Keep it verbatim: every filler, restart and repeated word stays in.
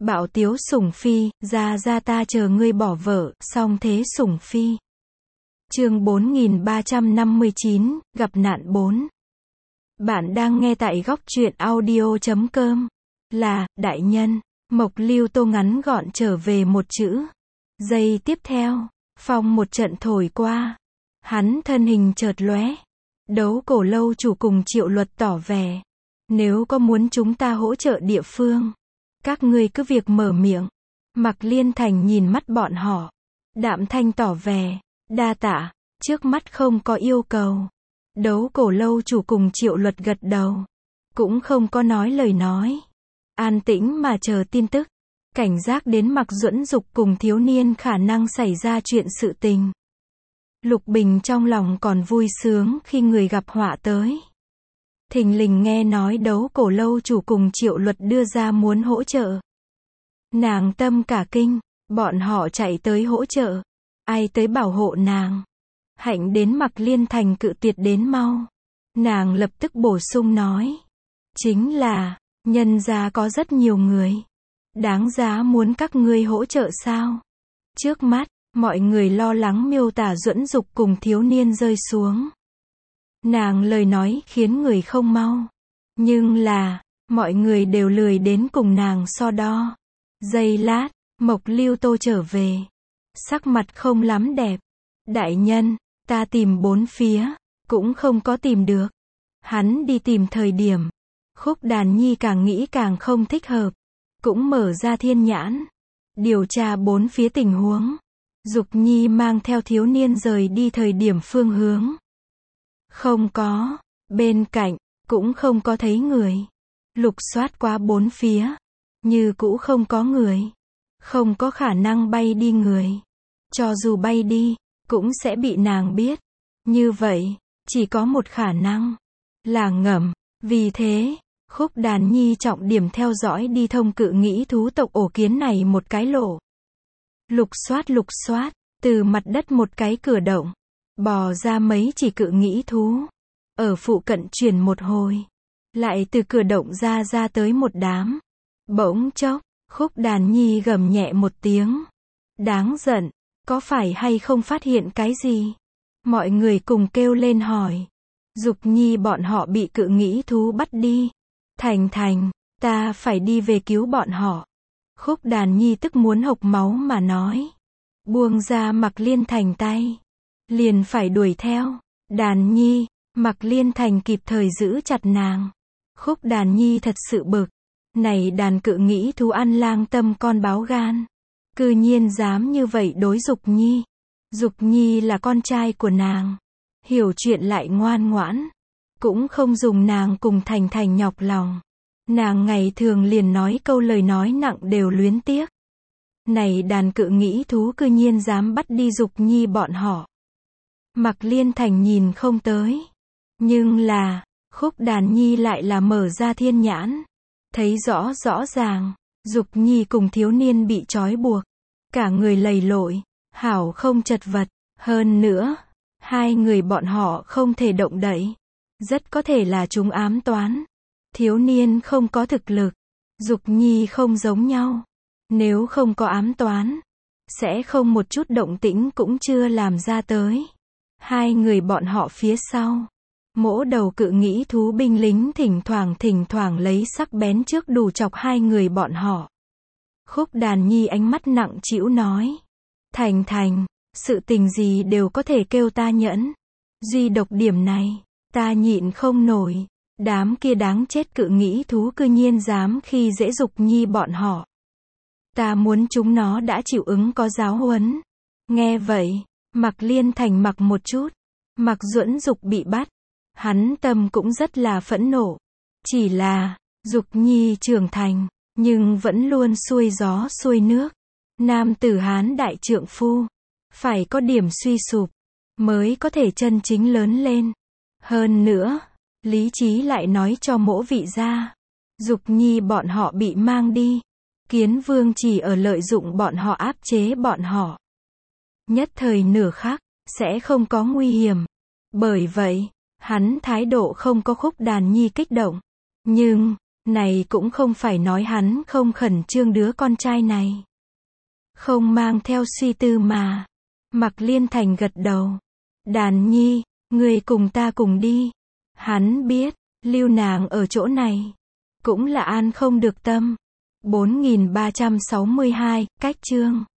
Bạo tiếu sủng phi, ra ra ta chờ ngươi bỏ vợ, song thế sủng phi. Chương bốn nghìn ba trăm năm mươi chín, gặp nạn bốn. Bạn đang nghe tại góc truyện audio chấm com. Là, đại nhân, Mộc Lưu Tô ngắn gọn trở về một chữ. Giây tiếp theo, phong một trận thổi qua. Hắn thân hình chợt lóe. Đấu Cổ Lâu chủ cùng Triệu Luật tỏ vẻ. Nếu có muốn chúng ta hỗ trợ địa phương, các ngươi cứ việc mở miệng. Mạc Liên Thành nhìn mắt bọn họ. Đạm thanh tỏ vẻ. Đa tạ, trước mắt không có yêu cầu. Đấu Cổ Lâu chủ cùng Triệu Luật gật đầu. Cũng không có nói lời nói. An tĩnh mà chờ tin tức. Cảnh giác đến Mạc Duẫn Dục cùng thiếu niên khả năng xảy ra chuyện sự tình. Lục Bình trong lòng còn vui sướng khi người gặp họa tới. Thình lình nghe nói Đấu Cổ Lâu chủ cùng Triệu Luật đưa ra muốn hỗ trợ. Nàng tâm cả kinh, bọn họ chạy tới hỗ trợ. Ai tới bảo hộ nàng? Hạnh đến Mạc Liên Thành cự tuyệt đến mau. Nàng lập tức bổ sung nói. Chính là, nhân gia có rất nhiều người. Đáng giá muốn các ngươi hỗ trợ sao? Trước mắt, mọi người lo lắng miêu tả Duẫn Dục cùng thiếu niên rơi xuống. Nàng lời nói khiến người không mau. Nhưng là, mọi người đều lười đến cùng nàng so đo. Giây lát, Mộc Lưu Tô trở về. Sắc mặt không lắm đẹp. Đại nhân, ta tìm bốn phía, cũng không có tìm được. Hắn đi tìm thời điểm. Khúc Đàn Nhi càng nghĩ càng không thích hợp. Cũng mở ra thiên nhãn. Điều tra bốn phía tình huống. Dục Nhi mang theo thiếu niên rời đi thời điểm phương hướng. Không có. Bên cạnh, cũng không có thấy người. Lục soát qua bốn phía. Như cũ không có người. Không có khả năng bay đi người. Cho dù bay đi, cũng sẽ bị nàng biết. Như vậy, chỉ có một khả năng. Là ngầm. Vì thế, Khúc Đàn Nhi trọng điểm theo dõi đi thông cự nghĩ thú tộc ổ kiến này một cái lỗ. Lục soát lục soát, từ mặt đất một cái cửa động. Bò ra mấy chỉ cự nghĩ thú. Ở phụ cận chuyển một hồi. Lại từ cửa động ra ra tới một đám. Bỗng chốc, Khúc Đàn Nhi gầm nhẹ một tiếng. Đáng giận, có phải hay không phát hiện cái gì? Mọi người cùng kêu lên hỏi. Dục Nhi bọn họ bị cự nghĩ thú bắt đi. Thành Thành, ta phải đi về cứu bọn họ. Khúc Đàn Nhi tức muốn hộc máu mà nói. Buông ra Mạc Liên Thành tay. Liền phải đuổi theo. Đàn Nhi, Mạc Liên Thành kịp thời giữ chặt nàng. Khúc Đàn Nhi thật sự bực. Này đàn cự nghĩ thú ăn lang tâm con báo gan. Cư nhiên dám như vậy đối Dục Nhi. Dục Nhi là con trai của nàng. Hiểu chuyện lại ngoan ngoãn. Cũng không dùng nàng cùng Thành Thành nhọc lòng. Nàng ngày thường liền nói câu lời nói nặng đều luyến tiếc. Này đàn cự nghĩ thú cư nhiên dám bắt đi Dục Nhi bọn họ. Mạc Liên Thành nhìn không tới. Nhưng là, Khúc Đàn Nhi lại là mở ra thiên nhãn. Thấy rõ rõ ràng, Dục Nhi cùng thiếu niên bị trói buộc. Cả người lầy lội, hảo không chật vật. Hơn nữa, hai người bọn họ không thể động đậy. Rất có thể là chúng ám toán. Thiếu niên không có thực lực. Dục Nhi không giống nhau. Nếu không có ám toán, sẽ không một chút động tĩnh cũng chưa làm ra tới. Hai người bọn họ phía sau. Mỗ đầu cự nghĩ thú binh lính thỉnh thoảng thỉnh thoảng lấy sắc bén trước đủ chọc hai người bọn họ. Khúc Đàn Nhi ánh mắt nặng trĩu nói. Thành Thành, sự tình gì đều có thể kêu ta nhẫn. Duy độc điểm này, ta nhịn không nổi. Đám kia đáng chết cự nghĩ thú cư nhiên dám khi dễ Dục Nhi bọn họ. Ta muốn chúng nó đã chịu ứng có giáo huấn. Nghe vậy, Mạc Liên Thành mặc một chút. Mạc Duẫn Dục bị bắt. Hắn tâm cũng rất là phẫn nộ. Chỉ là, Dục Nhi trưởng thành, nhưng vẫn luôn xuôi gió xuôi nước. Nam tử Hán đại trượng phu. Phải có điểm suy sụp, mới có thể chân chính lớn lên. Hơn nữa, lý trí lại nói cho mỗ vị gia. Dục Nhi bọn họ bị mang đi. Kiến Vương chỉ ở lợi dụng bọn họ áp chế bọn họ. Nhất thời nửa khắc, sẽ không có nguy hiểm. Bởi vậy, hắn thái độ không có Khúc Đàn Nhi kích động. Nhưng, Này cũng không phải nói hắn không khẩn trương đứa con trai này. Không mang theo suy tư mà. Mạc Liên Thành gật đầu. Đàn nhi, người cùng ta cùng đi. Hắn biết, lưu nàng ở chỗ này. Cũng là an không được tâm. bốn nghìn ba trăm sáu mươi hai, cách chương.